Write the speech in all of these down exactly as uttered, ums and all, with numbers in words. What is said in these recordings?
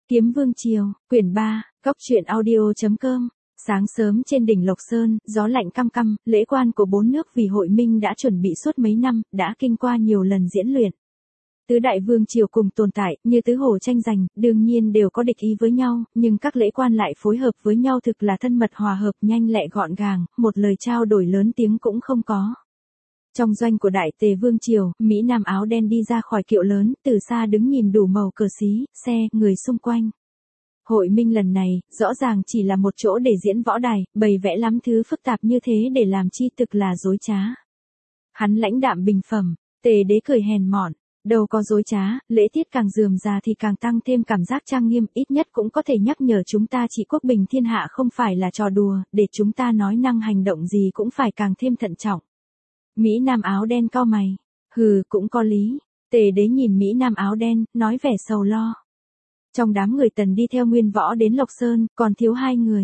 Kiếm Vương Triều, quyển ba, góc truyện audio.com. Sáng sớm trên đỉnh Lộc Sơn, gió lạnh căm căm, lễ quan của bốn nước vì hội minh đã chuẩn bị suốt mấy năm, đã kinh qua nhiều lần diễn luyện. Tứ đại vương triều cùng tồn tại, như tứ hổ tranh giành, đương nhiên đều có địch ý với nhau, nhưng các lễ quan lại phối hợp với nhau thực là thân mật hòa hợp, nhanh lẹ gọn gàng, một lời trao đổi lớn tiếng cũng không có. Trong doanh của đại tề vương triều, Mỹ Nam áo đen đi ra khỏi kiệu lớn, từ xa đứng nhìn đủ màu cờ xí, xe, người xung quanh. Hội minh lần này, rõ ràng chỉ là một chỗ để diễn võ đài, bày vẽ lắm thứ phức tạp như thế để làm chi thực là dối trá. Hắn lãnh đạm bình phẩm, tề đế cười hèn mọn, đâu có dối trá, lễ tiết càng rườm rà thì càng tăng thêm cảm giác trang nghiêm, ít nhất cũng có thể nhắc nhở chúng ta trị quốc bình thiên hạ không phải là trò đùa, để chúng ta nói năng hành động gì cũng phải càng thêm thận trọng. Mỹ Nam áo đen cau mày, hừ cũng có lý, tề đế nhìn Mỹ Nam áo đen, nói vẻ sầu lo. Trong đám người Tần đi theo Nguyên Võ đến Lộc Sơn, còn thiếu hai người.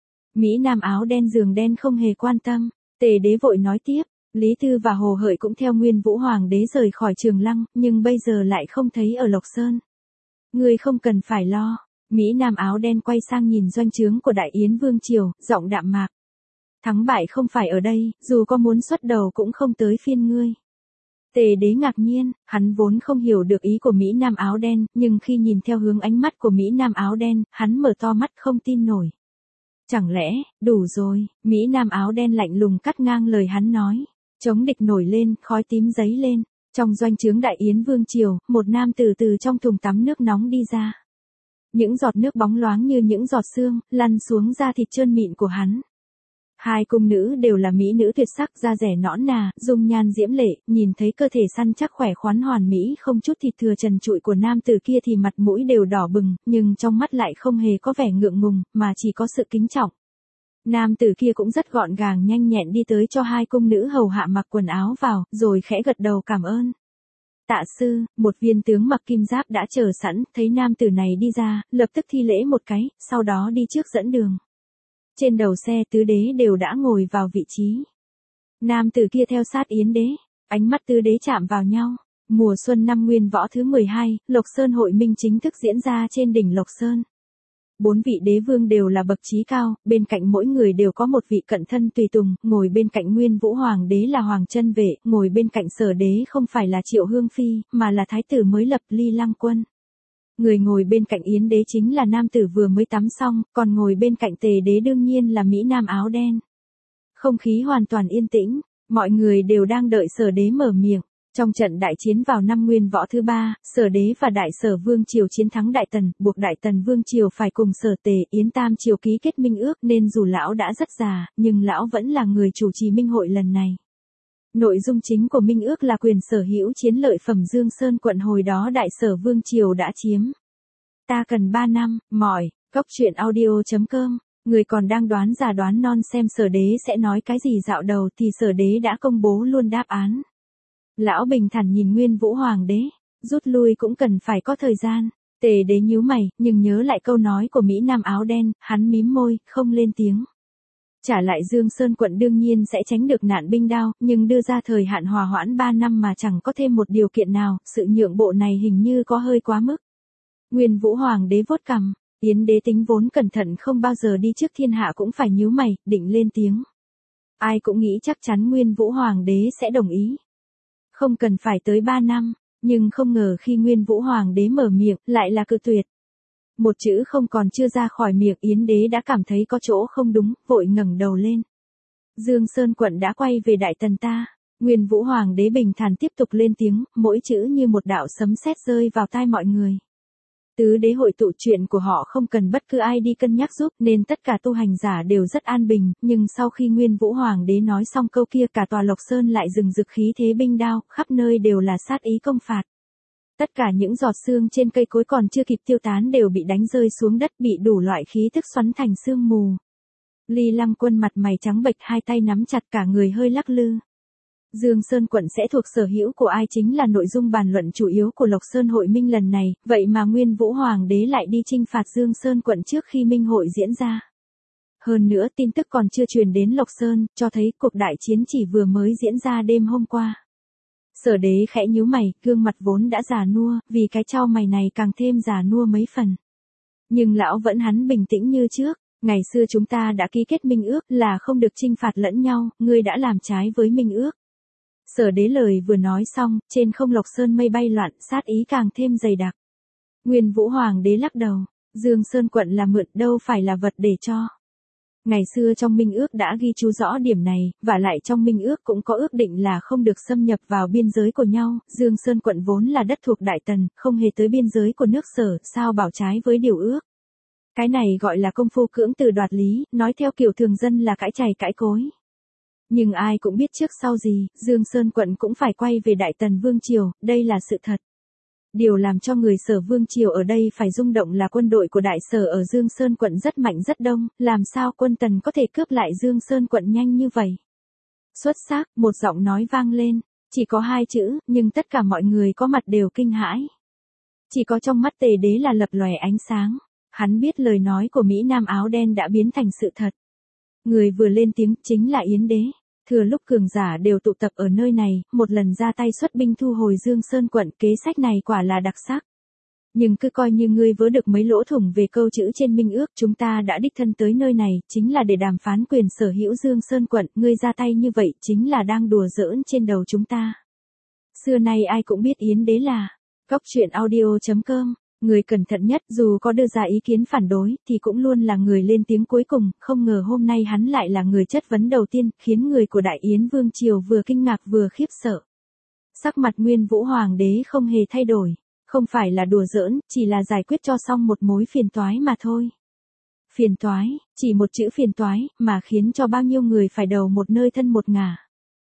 Mỹ Nam áo đen giường đen không hề quan tâm, tề đế vội nói tiếp, Lý Tư và Hồ Hợi cũng theo Nguyên Vũ Hoàng đế rời khỏi Trường Lăng, nhưng bây giờ lại không thấy ở Lộc Sơn. Ngươi không cần phải lo, Mỹ Nam áo đen quay sang nhìn doanh trướng của Đại Yến Vương Triều, giọng đạm mạc. Thắng bại không phải ở đây, dù có muốn xuất đầu cũng không tới phiên ngươi. Tề đế ngạc nhiên, hắn vốn không hiểu được ý của Mỹ Nam áo đen, nhưng khi nhìn theo hướng ánh mắt của Mỹ Nam áo đen, hắn mở to mắt không tin nổi. Chẳng lẽ, đủ rồi, Mỹ Nam áo đen lạnh lùng cắt ngang lời hắn nói. Chống địch nổi lên, khói tím giấy lên. Trong doanh trướng Đại Yến Vương Triều, một nam tử từ trong thùng tắm nước nóng đi ra. Những giọt nước bóng loáng như những giọt sương, lăn xuống da thịt trơn mịn của hắn. Hai cung nữ đều là mỹ nữ tuyệt sắc, da rẻ nõn nà, dung nhan diễm lệ, nhìn thấy cơ thể săn chắc khỏe khoắn hoàn mỹ không chút thịt thừa trần trụi của nam tử kia thì mặt mũi đều đỏ bừng, nhưng trong mắt lại không hề có vẻ ngượng ngùng, mà chỉ có sự kính trọng. Nam tử kia cũng rất gọn gàng nhanh nhẹn đi tới cho hai cung nữ hầu hạ mặc quần áo vào, rồi khẽ gật đầu cảm ơn. Tạ sư, một viên tướng mặc kim giáp đã chờ sẵn, thấy nam tử này đi ra, lập tức thi lễ một cái, sau đó đi trước dẫn đường. Trên đầu xe tứ đế đều đã ngồi vào vị trí. Nam tử kia theo sát Yến đế, ánh mắt tứ đế chạm vào nhau. Mùa xuân năm Nguyên Võ thứ mười hai, Lộc Sơn hội minh chính thức diễn ra trên đỉnh Lộc Sơn. Bốn vị đế vương đều là bậc trí cao, bên cạnh mỗi người đều có một vị cận thân tùy tùng, ngồi bên cạnh Nguyên Vũ Hoàng đế là Hoàng Chân Vệ, ngồi bên cạnh Sở đế không phải là Triệu Hương Phi, mà là thái tử mới lập Ly Lăng Quân. Người ngồi bên cạnh Yến đế chính là nam tử vừa mới tắm xong, còn ngồi bên cạnh tề đế đương nhiên là Mỹ Nam áo đen. Không khí hoàn toàn yên tĩnh, mọi người đều đang đợi Sở đế mở miệng. Trong trận đại chiến vào năm Nguyên Võ thứ ba, Sở đế và Đại Sở Vương Triều chiến thắng Đại Tần, buộc Đại Tần Vương Triều phải cùng Sở Tề Yến Tam Triều ký kết minh ước, nên dù lão đã rất già, nhưng lão vẫn là người chủ trì minh hội lần này. Nội dung chính của minh ước là quyền sở hữu chiến lợi phẩm Dương Sơn quận hồi đó Đại Sở Vương Triều đã chiếm. Ta cần ba năm, mỏi, góc truyện audio.com. Người còn đang đoán già đoán non xem Sở đế sẽ nói cái gì dạo đầu thì Sở đế đã công bố luôn đáp án. Lão bình thản nhìn Nguyên Vũ Hoàng đế, rút lui cũng cần phải có thời gian. Tề đế nhíu mày, nhưng nhớ lại câu nói của Mỹ Nam áo đen, hắn mím môi, không lên tiếng. Trả lại Dương Sơn quận đương nhiên sẽ tránh được nạn binh đao, nhưng đưa ra thời hạn hòa hoãn ba năm mà chẳng có thêm một điều kiện nào, sự nhượng bộ này hình như có hơi quá mức. Nguyên Vũ Hoàng đế vuốt cằm, Yến đế tính vốn cẩn thận không bao giờ đi trước thiên hạ cũng phải nhíu mày, định lên tiếng. Ai cũng nghĩ chắc chắn Nguyên Vũ Hoàng đế sẽ đồng ý. Không cần phải tới ba năm, nhưng không ngờ khi Nguyên Vũ Hoàng đế mở miệng, lại là cự tuyệt. Một chữ không còn chưa ra khỏi miệng Yến đế đã cảm thấy có chỗ không đúng, vội ngẩng đầu lên. Dương Sơn quận đã quay về Đại Tần ta. Nguyên Vũ Hoàng đế bình thản tiếp tục lên tiếng, mỗi chữ như một đạo sấm sét rơi vào tai mọi người. Tứ đế hội tụ chuyện của họ không cần bất cứ ai đi cân nhắc giúp nên tất cả tu hành giả đều rất an bình, nhưng sau khi Nguyên Vũ Hoàng đế nói xong câu kia cả tòa Lộc Sơn lại rừng rực khí thế binh đao, khắp nơi đều là sát ý công phạt. Tất cả những giọt sương trên cây cối còn chưa kịp tiêu tán đều bị đánh rơi xuống đất bị đủ loại khí tức xoắn thành sương mù. Ly Lăng Quân mặt mày trắng bệch hai tay nắm chặt cả người hơi lắc lư. Dương Sơn quận sẽ thuộc sở hữu của ai chính là nội dung bàn luận chủ yếu của Lộc Sơn hội minh lần này, vậy mà Nguyên Vũ Hoàng đế lại đi chinh phạt Dương Sơn quận trước khi minh hội diễn ra. Hơn nữa tin tức còn chưa truyền đến Lộc Sơn, cho thấy cuộc đại chiến chỉ vừa mới diễn ra đêm hôm qua. Sở đế khẽ nhíu mày, gương mặt vốn đã già nua, vì cái chau mày này càng thêm già nua mấy phần. Nhưng lão vẫn hắn bình tĩnh như trước, ngày xưa chúng ta đã ký kết minh ước là không được chinh phạt lẫn nhau, ngươi đã làm trái với minh ước. Sở Đế lời vừa nói xong, trên không Lộc Sơn mây bay loạn, sát ý càng thêm dày đặc. Nguyên Vũ Hoàng đế lắc đầu, Dương Sơn quận là mượn đâu phải là vật để cho. Ngày xưa trong minh ước đã ghi chú rõ điểm này, và lại trong minh ước cũng có ước định là không được xâm nhập vào biên giới của nhau, Dương Sơn quận vốn là đất thuộc Đại Tần, không hề tới biên giới của nước Sở, sao bảo trái với điều ước. Cái này gọi là công phu cưỡng từ đoạt lý, nói theo kiểu thường dân là cãi chày cãi cối. Nhưng ai cũng biết trước sau gì, Dương Sơn quận cũng phải quay về Đại Tần Vương Triều, đây là sự thật. Điều làm cho người Sở Vương Triều ở đây phải rung động là quân đội của Đại Sở ở Dương Sơn quận rất mạnh rất đông, làm sao quân Tần có thể cướp lại Dương Sơn quận nhanh như vậy. Xuất sắc, một giọng nói vang lên, chỉ có hai chữ, nhưng tất cả mọi người có mặt đều kinh hãi. Chỉ có trong mắt Tề Đế là lập lòe ánh sáng, hắn biết lời nói của Mỹ Nam áo đen đã biến thành sự thật. Người vừa lên tiếng chính là Yến Đế. Thừa lúc cường giả đều tụ tập ở nơi này, một lần ra tay xuất binh thu hồi Dương Sơn quận, kế sách này quả là đặc sắc. Nhưng cứ coi như ngươi vớ được mấy lỗ thủng về câu chữ trên minh ước, chúng ta đã đích thân tới nơi này, chính là để đàm phán quyền sở hữu Dương Sơn quận, ngươi ra tay như vậy chính là đang đùa giỡn trên đầu chúng ta. Xưa nay ai cũng biết Yến Đế là Cóc Truyện Audio chấm com. Người cẩn thận nhất, dù có đưa ra ý kiến phản đối, thì cũng luôn là người lên tiếng cuối cùng, không ngờ hôm nay hắn lại là người chất vấn đầu tiên, khiến người của Đại Yến Vương Triều vừa kinh ngạc vừa khiếp sợ. Sắc mặt Nguyên Vũ Hoàng đế không hề thay đổi, không phải là đùa giỡn, chỉ là giải quyết cho xong một mối phiền toái mà thôi. Phiền toái, chỉ một chữ phiền toái, mà khiến cho bao nhiêu người phải đầu một nơi thân một ngả.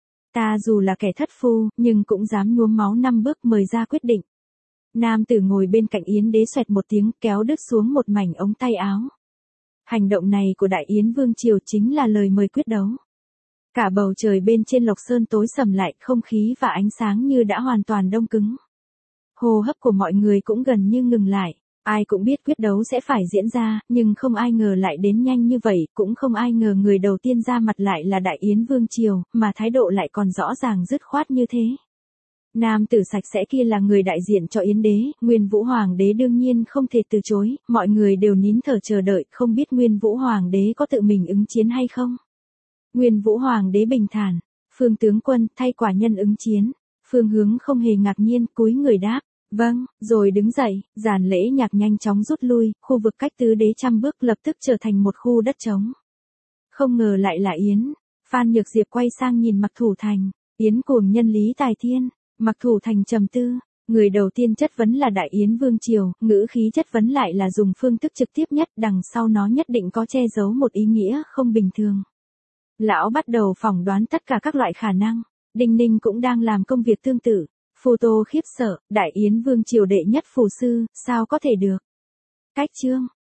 Ta dù là kẻ thất phu, nhưng cũng dám nhuốm máu năm bước mời ra quyết định. Nam tử ngồi bên cạnh Yến Đế xoẹt một tiếng kéo đứt xuống một mảnh ống tay áo. Hành động này của Đại Yến Vương Triều chính là lời mời quyết đấu. Cả bầu trời bên trên Lộc Sơn tối sầm lại, không khí và ánh sáng như đã hoàn toàn đông cứng. Hô hấp của mọi người cũng gần như ngừng lại. Ai cũng biết quyết đấu sẽ phải diễn ra, nhưng không ai ngờ lại đến nhanh như vậy, cũng không ai ngờ người đầu tiên ra mặt lại là Đại Yến Vương Triều, mà thái độ lại còn rõ ràng dứt khoát như thế. Nam tử sạch sẽ kia là người đại diện cho Yến Đế, Nguyên Vũ Hoàng đế đương nhiên không thể từ chối, mọi người đều nín thở chờ đợi, không biết Nguyên Vũ Hoàng đế có tự mình ứng chiến hay không. Nguyên Vũ Hoàng đế bình thản, Phương tướng quân thay quả nhân ứng chiến, Phương Hướng không hề ngạc nhiên, cúi người đáp, vâng, rồi đứng dậy, giàn lễ nhạc nhanh chóng rút lui, khu vực cách tứ đế trăm bước lập tức trở thành một khu đất trống. Không ngờ lại là Yến, Phan Nhược Diệp quay sang nhìn Mặc Thủ Thành, Yến cuồng nhân Lý Tài Thiên. Mặc Thủ Thành trầm tư, người đầu tiên chất vấn là Đại Yến Vương Triều, ngữ khí chất vấn lại là dùng phương thức trực tiếp nhất, đằng sau nó nhất định có che giấu một ý nghĩa không bình thường. Lão bắt đầu phỏng đoán tất cả các loại khả năng, Đinh Ninh cũng đang làm công việc tương tự. Phù Tô khiếp sợ, Đại Yến Vương Triều đệ nhất phù sư, sao có thể được? Cách chương